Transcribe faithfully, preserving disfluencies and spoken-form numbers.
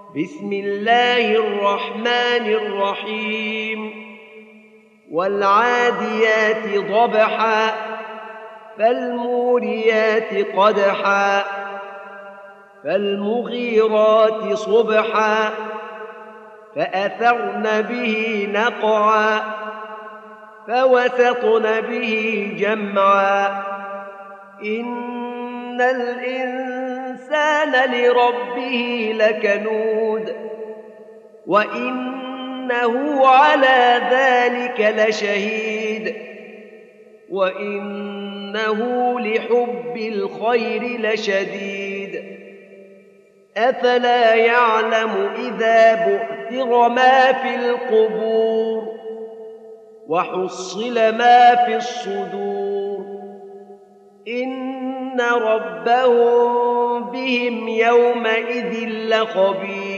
بسم الله الرحمن الرحيم والعاديات ضبحا فالموريات قدحا فالمغيرات صبحا فأثرن به نقعا فوسطن به جمعا إن الإنسان لربه لكنود وإنه على ذلك لشهيد وإنه لحب الخير لشديد أفلا يعلم إذا بعثر ما في القبور وحصل ما في الصدور إن ربهم بهم يومئذ لخبير